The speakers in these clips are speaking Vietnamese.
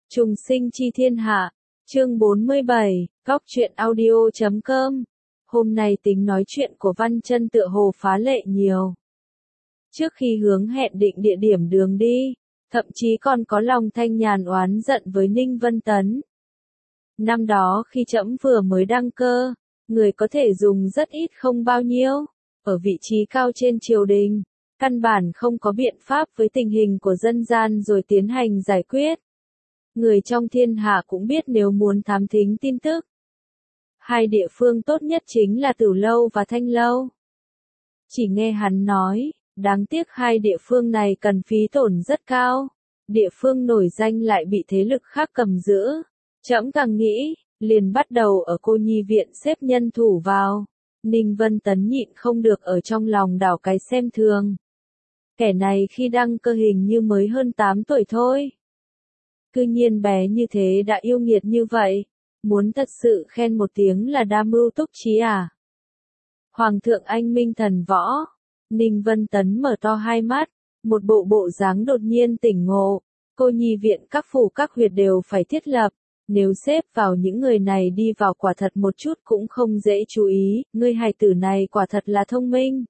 Trùng sinh chi thiên hạ, chương 47, góc truyện audio.com. Hôm nay tính nói chuyện của Văn Chân tựa hồ phá lệ nhiều. Trước khi hướng hẹn định địa điểm đường đi, thậm chí còn có lòng thanh nhàn oán giận với Ninh Vân Tấn. Năm đó khi trẫm vừa mới đăng cơ, người có thể dùng rất ít không bao nhiêu, ở vị trí cao trên triều đình, căn bản không có biện pháp với tình hình của dân gian rồi tiến hành giải quyết. Người trong thiên hạ cũng biết nếu muốn thám thính tin tức, hai địa phương tốt nhất chính là Tử Lâu và Thanh Lâu. Chỉ nghe hắn nói, đáng tiếc hai địa phương này cần phí tổn rất cao, địa phương nổi danh lại bị thế lực khác cầm giữ. Trẫm càng nghĩ, liền bắt đầu ở Cô Nhi viện xếp nhân thủ vào. Ninh Vân Tấn nhịn không được ở trong lòng đảo cái xem thường. Kẻ này khi đăng cơ hình như mới hơn 8 tuổi thôi. Cư nhiên bé như thế đã yêu nghiệt như vậy, muốn thật sự khen một tiếng là đa mưu túc trí à? Hoàng thượng anh minh thần võ, Ninh Vân Tấn mở to hai mắt, một bộ dáng đột nhiên tỉnh ngộ, Cô Nhi viện các phủ các huyệt đều phải thiết lập, nếu xếp vào những người này đi vào quả thật một chút cũng không dễ chú ý, ngươi hài tử này quả thật là thông minh.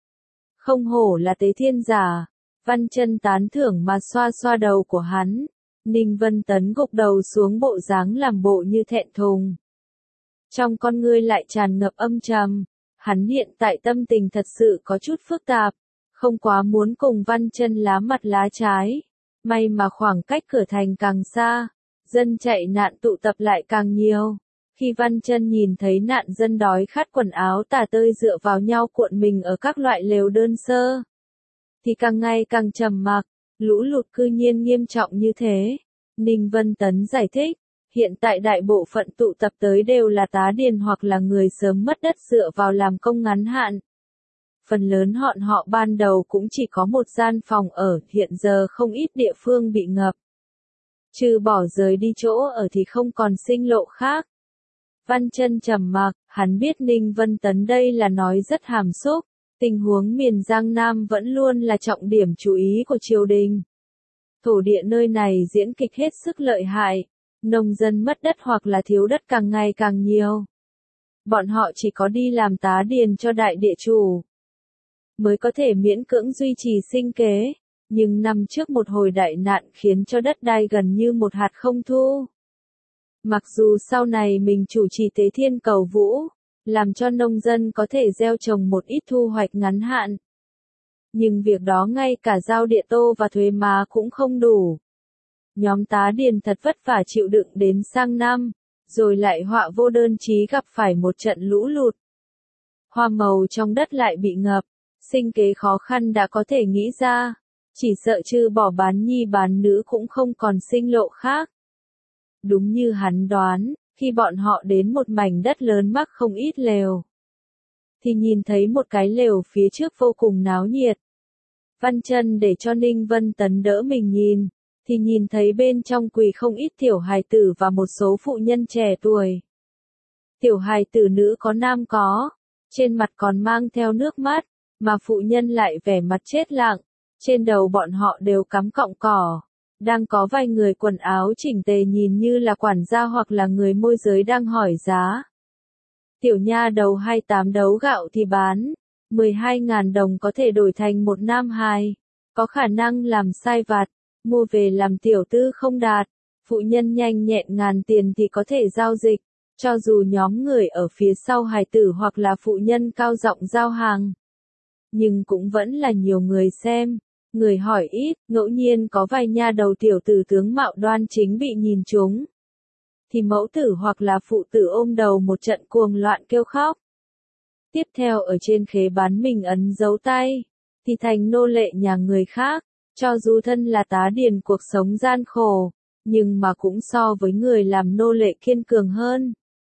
Không hổ là tế thiên giả, Văn Chân tán thưởng mà xoa xoa đầu của hắn. Ninh Vân Tấn gục đầu xuống bộ dáng làm bộ như thẹn thùng. Trong con ngươi lại tràn ngập âm trầm, hắn hiện tại tâm tình thật sự có chút phức tạp, không quá muốn cùng Văn Chân lá mặt lá trái. May mà khoảng cách cửa thành càng xa, dân chạy nạn tụ tập lại càng nhiều. Khi Văn Chân nhìn thấy nạn dân đói khát quần áo tả tơi dựa vào nhau cuộn mình ở các loại lều đơn sơ, thì càng ngày càng trầm mặc. Lũ lụt cư nhiên nghiêm trọng như thế. Ninh Vân Tấn giải thích, hiện tại đại bộ phận tụ tập tới đều là tá điền hoặc là người sớm mất đất dựa vào làm công ngắn hạn. Phần lớn họ ban đầu cũng chỉ có một gian phòng ở, hiện giờ không ít địa phương bị ngập. Trừ bỏ rời đi chỗ ở thì không còn sinh lộ khác. Văn Chân trầm mặc, hắn biết Ninh Vân Tấn đây là nói rất hàm xúc. Tình huống miền Giang Nam vẫn luôn là trọng điểm chú ý của triều đình. Thổ địa nơi này diễn kịch hết sức lợi hại, nông dân mất đất hoặc là thiếu đất càng ngày càng nhiều. Bọn họ chỉ có đi làm tá điền cho đại địa chủ, mới có thể miễn cưỡng duy trì sinh kế, nhưng năm trước một hồi đại nạn khiến cho đất đai gần như một hạt không thu. Mặc dù sau này mình chủ trì Tế Thiên Cầu Vũ, làm cho nông dân có thể gieo trồng một ít thu hoạch ngắn hạn. Nhưng việc đó ngay cả giao địa tô và thuế má cũng không đủ. Nhóm tá điền thật vất vả chịu đựng đến sang năm, rồi lại họa vô đơn chí gặp phải một trận lũ lụt. Hoa màu trong đất lại bị ngập, sinh kế khó khăn đã có thể nghĩ ra, chỉ sợ trừ bỏ bán nhi bán nữ cũng không còn sinh lộ khác. Đúng như hắn đoán, khi bọn họ đến một mảnh đất lớn mắc không ít lều, thì nhìn thấy một cái lều phía trước vô cùng náo nhiệt. Văn Chân để cho Ninh Vân Tấn đỡ mình nhìn, thì nhìn thấy bên trong quỳ không ít tiểu hài tử và một số phụ nhân trẻ tuổi. Tiểu hài tử nữ có nam có, trên mặt còn mang theo nước mắt, mà phụ nhân lại vẻ mặt chết lặng, trên đầu bọn họ đều cắm cọng cỏ. Đang có vài người quần áo chỉnh tề nhìn như là quản gia hoặc là người môi giới đang hỏi giá. Tiểu nha đầu 28 đấu gạo thì bán, 12.000 đồng có thể đổi thành một nam hài, có khả năng làm sai vặt, mua về làm tiểu tư không đạt, phụ nhân nhanh nhẹn ngàn tiền thì có thể giao dịch, cho dù nhóm người ở phía sau hài tử hoặc là phụ nhân cao giọng giao hàng. Nhưng cũng vẫn là nhiều người xem. Người hỏi ít, ngẫu nhiên có vài nha đầu tiểu tử tướng mạo đoan chính bị nhìn trúng. Thì mẫu tử hoặc là phụ tử ôm đầu một trận cuồng loạn kêu khóc. Tiếp theo ở trên khế bán mình ấn dấu tay, thì thành nô lệ nhà người khác, cho dù thân là tá điền cuộc sống gian khổ, nhưng mà cũng so với người làm nô lệ kiên cường hơn.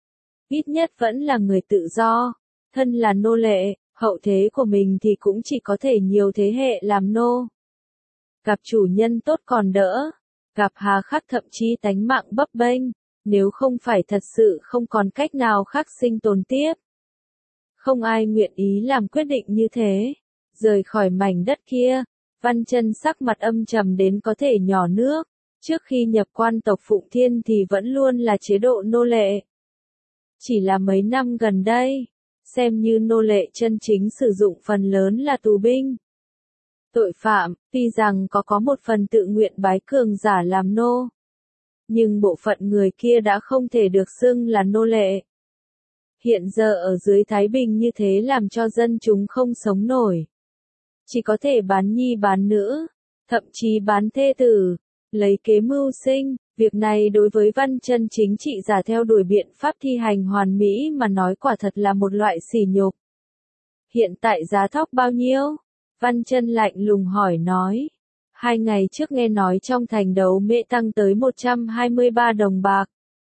Ít nhất vẫn là người tự do, thân là nô lệ. Hậu thế của mình thì cũng chỉ có thể nhiều thế hệ làm nô. Gặp chủ nhân tốt còn đỡ, gặp hà khắc thậm chí tánh mạng bấp bênh, nếu không phải thật sự không còn cách nào khác sinh tồn tiếp. Không ai nguyện ý làm quyết định như thế. Rời khỏi mảnh đất kia, Văn Chân sắc mặt âm trầm đến có thể nhỏ nước. Trước khi nhập quan tộc Phụng Thiên thì vẫn luôn là chế độ nô lệ. Chỉ là mấy năm gần đây, xem như nô lệ chân chính sử dụng phần lớn là tù binh. Tội phạm, tuy rằng có một phần tự nguyện bái cường giả làm nô, nhưng bộ phận người kia đã không thể được xưng là nô lệ. Hiện giờ ở dưới Thái Bình như thế làm cho dân chúng không sống nổi. Chỉ có thể bán nhi bán nữ, thậm chí bán thê tử, lấy kế mưu sinh. Việc này đối với Văn Chân chính trị giả theo đuổi biện pháp thi hành hoàn mỹ mà nói quả thật là một loại sỉ nhục. Hiện tại giá thóc bao nhiêu? Văn Chân lạnh lùng hỏi nói. 2 ngày trước nghe nói trong thành đấu mễ tăng tới 123 đồng bạc.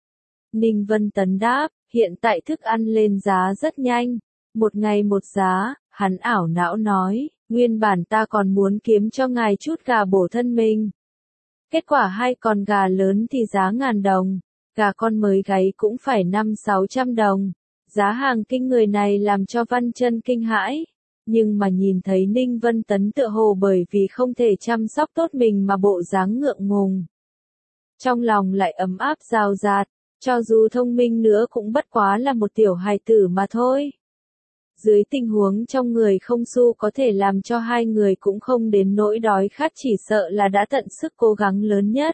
Ninh Vân Tấn đáp, hiện tại thức ăn lên giá rất nhanh, một ngày một giá. Hắn ảo não nói, nguyên bản ta còn muốn kiếm cho ngài chút gà bổ thân mình. Kết quả 2 con gà lớn thì giá 1000 đồng, gà con mới gáy cũng phải 500-600 đồng. Giá hàng kinh người này làm cho Văn Chân kinh hãi, nhưng mà nhìn thấy Ninh Vân Tấn tựa hồ bởi vì không thể chăm sóc tốt mình mà bộ dáng ngượng ngùng. Trong lòng lại ấm áp rào rạt, cho dù thông minh nữa cũng bất quá là một tiểu hài tử mà thôi. Dưới tình huống trong người không xu có thể làm cho 2 người cũng không đến nỗi đói khát chỉ sợ là đã tận sức cố gắng lớn nhất.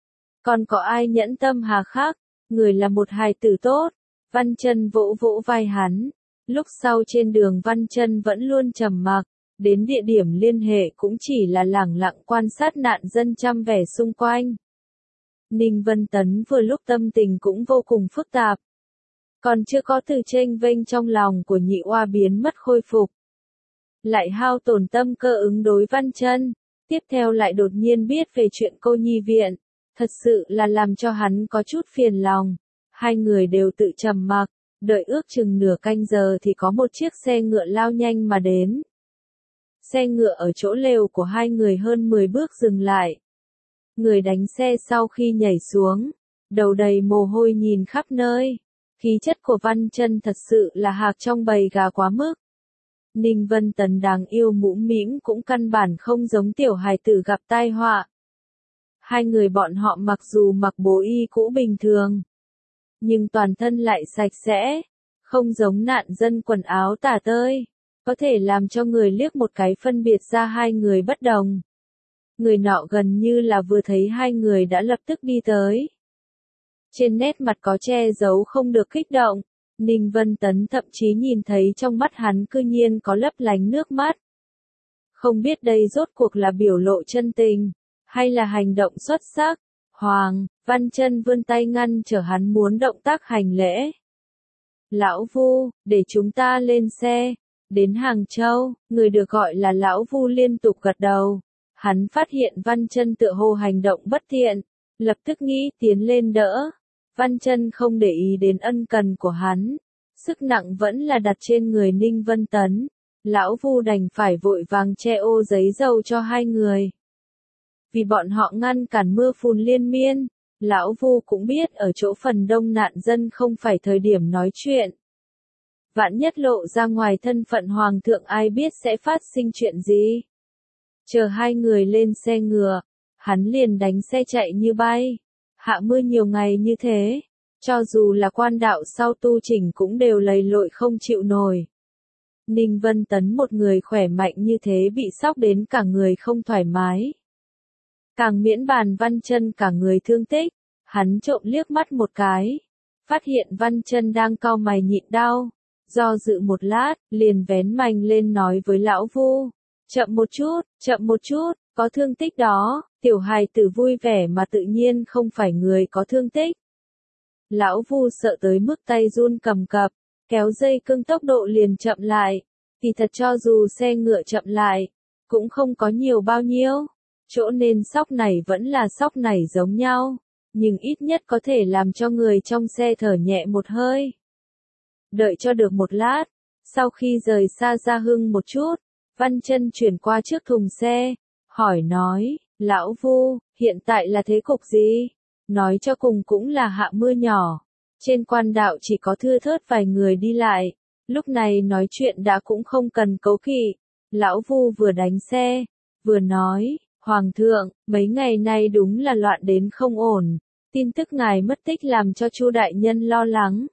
Còn có ai nhẫn tâm hà khắc, người là một hài tử tốt. Văn Chân vỗ vỗ vai hắn. Lúc sau trên đường Văn Chân vẫn luôn trầm mặc, đến địa điểm liên hệ cũng chỉ là lẳng lặng quan sát nạn dân chăm vẻ xung quanh. Ninh Vân Tấn vừa lúc tâm tình cũng vô cùng phức tạp. Còn chưa có từ chênh vênh trong lòng của nhị oa biến mất khôi phục. Lại hao tổn tâm cơ ứng đối Văn Chân, tiếp theo lại đột nhiên biết về chuyện cô nhi viện, thật sự là làm cho hắn có chút phiền lòng. 2 người đều tự trầm mặc, đợi ước chừng nửa canh giờ thì có một chiếc xe ngựa lao nhanh mà đến. Xe ngựa ở chỗ lều của 2 người hơn 10 bước dừng lại. Người đánh xe sau khi nhảy xuống, đầu đầy mồ hôi nhìn khắp nơi. Khí chất của Văn Chân thật sự là hạc trong bầy gà quá mức. Ninh Vân Tấn đáng yêu mũm mĩm cũng căn bản không giống tiểu hài tử gặp tai họa. 2 người bọn họ mặc dù mặc bộ y cũ bình thường, nhưng toàn thân lại sạch sẽ, không giống nạn dân quần áo tả tơi, có thể làm cho người liếc một cái phân biệt ra 2 người bất đồng. Người nọ gần như là vừa thấy 2 người đã lập tức đi tới. Trên nét mặt có che giấu không được kích động, Ninh Vân Tấn thậm chí nhìn thấy trong mắt hắn cư nhiên có lấp lánh nước mắt. Không biết đây rốt cuộc là biểu lộ chân tình, hay là hành động xuất sắc. Hoàng, Văn Chân vươn tay ngăn trở hắn muốn động tác hành lễ. Lão Vu, để chúng ta lên xe. Đến Hàng Châu, người được gọi là Lão Vu liên tục gật đầu. Hắn phát hiện Văn Chân tựa hồ hành động bất thiện, lập tức nghĩ tiến lên đỡ. Văn Chân không để ý đến ân cần của hắn, sức nặng vẫn là đặt trên người Ninh Vân Tấn. Lão Vu đành phải vội vàng che ô giấy dầu cho 2 người. Vì bọn họ ngăn cản mưa phùn liên miên, Lão Vu cũng biết ở chỗ phần đông nạn dân không phải thời điểm nói chuyện. Vạn nhất lộ ra ngoài thân phận hoàng thượng ai biết sẽ phát sinh chuyện gì. Chờ 2 người lên xe ngựa, hắn liền đánh xe chạy như bay. Hạ mưa nhiều ngày như thế, cho dù là quan đạo sau tu chỉnh cũng đều lầy lội không chịu nổi. Ninh Vân Tấn một người khỏe mạnh như thế bị sóc đến cả người không thoải mái. Càng miễn bàn Văn Chân cả người thương tích, hắn trộm liếc mắt một cái, phát hiện Văn Chân đang cau mày nhịn đau, do dự một lát, liền vén mành lên nói với Lão Vu, chậm một chút, có thương tích đó. Tiểu hài tử vui vẻ mà tự nhiên không phải người có thương tích. Lão Vu sợ tới mức tay run cầm cập, kéo dây cương tốc độ liền chậm lại. Thì thật cho dù xe ngựa chậm lại, cũng không có nhiều bao nhiêu. Chỗ nên sóc này vẫn là sóc này giống nhau, nhưng ít nhất có thể làm cho người trong xe thở nhẹ một hơi. Đợi cho được một lát, sau khi rời xa Gia Hưng một chút, Văn Chân chuyển qua trước thùng xe, hỏi nói. Lão Vu, hiện tại là thế cục gì? Nói cho cùng cũng là hạ mưa nhỏ. Trên quan đạo chỉ có thưa thớt vài người đi lại. Lúc này nói chuyện đã cũng không cần cấu kỵ. Lão Vu vừa đánh xe, vừa nói, Hoàng thượng, mấy ngày nay đúng là loạn đến không ổn, tin tức ngài mất tích làm cho Chu đại nhân lo lắng.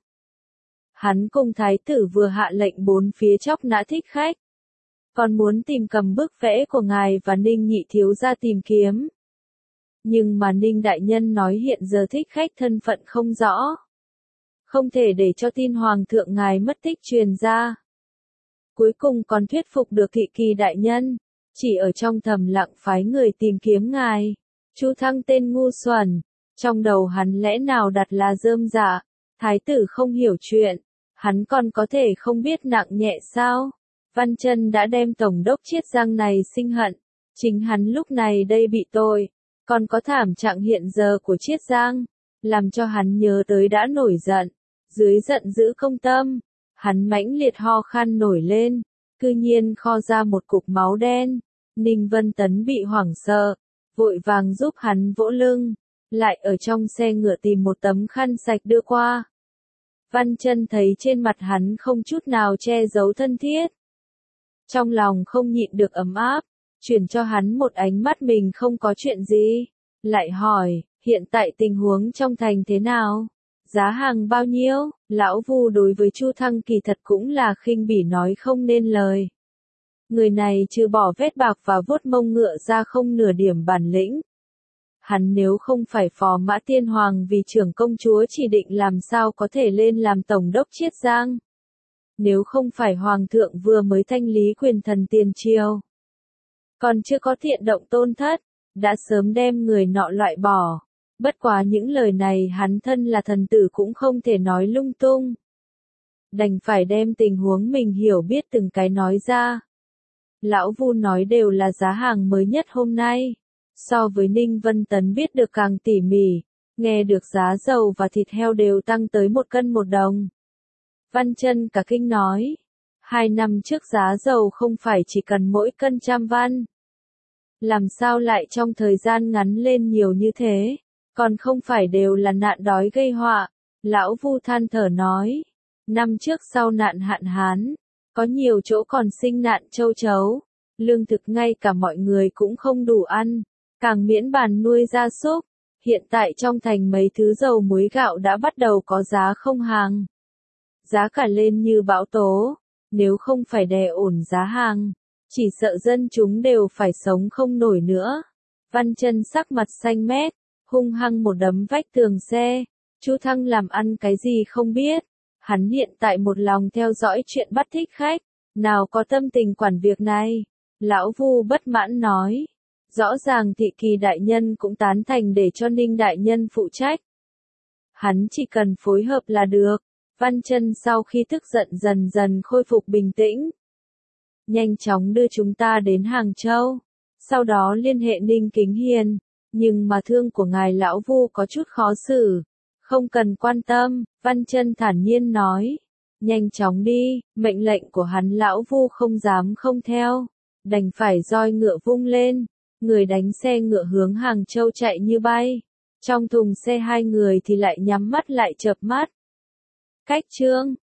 Hắn cùng thái tử vừa hạ lệnh bốn phía chóc nã thích khách, còn muốn tìm cầm bức vẽ của ngài và Ninh nhị thiếu gia tìm kiếm. Nhưng mà Ninh đại nhân nói hiện giờ thích khách thân phận không rõ, không thể để cho tin hoàng thượng ngài mất tích truyền ra. Cuối cùng còn thuyết phục được Thị Kỳ đại nhân, chỉ ở trong thầm lặng phái người tìm kiếm ngài. Chu Thăng tên ngu xuẩn, trong đầu hắn lẽ nào đặt là rơm rạ, thái tử không hiểu chuyện, hắn còn có thể không biết nặng nhẹ sao? Văn Chân đã đem tổng đốc Chiết Giang này sinh hận, chính hắn lúc này đây bị tội, còn có thảm trạng hiện giờ của Chiết Giang, làm cho hắn nhớ tới đã nổi giận, dưới giận dữ công tâm, hắn mãnh liệt ho khan nổi lên, cư nhiên kho ra một cục máu đen. Ninh Vân Tấn bị hoảng sợ, vội vàng giúp hắn vỗ lưng, lại ở trong xe ngựa tìm một tấm khăn sạch đưa qua. Văn Chân thấy trên mặt hắn không chút nào che giấu thân thiết, trong lòng không nhịn được ấm áp, chuyển cho hắn một ánh mắt mình không có chuyện gì, lại hỏi, hiện tại tình huống trong thành thế nào? Giá hàng bao nhiêu? Lão Vu đối với Chu Thăng kỳ thật cũng là khinh bỉ nói không nên lời. Người này trừ bỏ vết bạc và vuốt mông ngựa ra không nửa điểm bản lĩnh. Hắn nếu không phải phò mã tiên hoàng vì trưởng công chúa chỉ định làm sao có thể lên làm tổng đốc Chiết Giang. Nếu không phải hoàng thượng vừa mới thanh lý quyền thần tiền triều, còn chưa có thiện động tôn thất, đã sớm đem người nọ loại bỏ. Bất quá những lời này hắn thân là thần tử cũng không thể nói lung tung. Đành phải đem tình huống mình hiểu biết từng cái nói ra. Lão Vu nói đều là giá hàng mới nhất hôm nay. So với Ninh Vân Tấn biết được càng tỉ mỉ, nghe được giá dầu và thịt heo đều tăng tới 1 cân 1 đồng. Văn Chân cả kinh nói, 2 năm trước giá dầu không phải chỉ cần mỗi cân 100 văn. Làm sao lại trong thời gian ngắn lên nhiều như thế, còn không phải đều là nạn đói gây họa. Lão Vu than thở nói, năm trước sau nạn hạn hán, có nhiều chỗ còn sinh nạn châu chấu, lương thực ngay cả mọi người cũng không đủ ăn, càng miễn bàn nuôi gia súc. Hiện tại trong thành mấy thứ dầu muối gạo đã bắt đầu có giá không hàng. Giá cả lên như bão tố, nếu không phải đè ổn giá hàng, chỉ sợ dân chúng đều phải sống không nổi nữa. Văn Chân sắc mặt xanh mét, hung hăng một đấm vách tường xe. Chu Thăng làm ăn cái gì không biết, hắn hiện tại một lòng theo dõi chuyện bắt thích khách, nào có tâm tình quản việc này. Lão Vu bất mãn nói, rõ ràng Thị Kỳ đại nhân cũng tán thành để cho Ninh đại nhân phụ trách. Hắn chỉ cần phối hợp là được. Văn Chân sau khi tức giận dần dần khôi phục bình tĩnh, nhanh chóng đưa chúng ta đến Hàng Châu, sau đó liên hệ Ninh Kính Hiền, nhưng mà thương của ngài lão Vu có chút khó xử, không cần quan tâm. Văn Chân thản nhiên nói, nhanh chóng đi. Mệnh lệnh của hắn lão Vu không dám không theo, đành phải roi ngựa vung lên, người đánh xe ngựa hướng Hàng Châu chạy như bay. Trong thùng xe 2 người thì lại nhắm mắt lại chợp mắt. Cách chương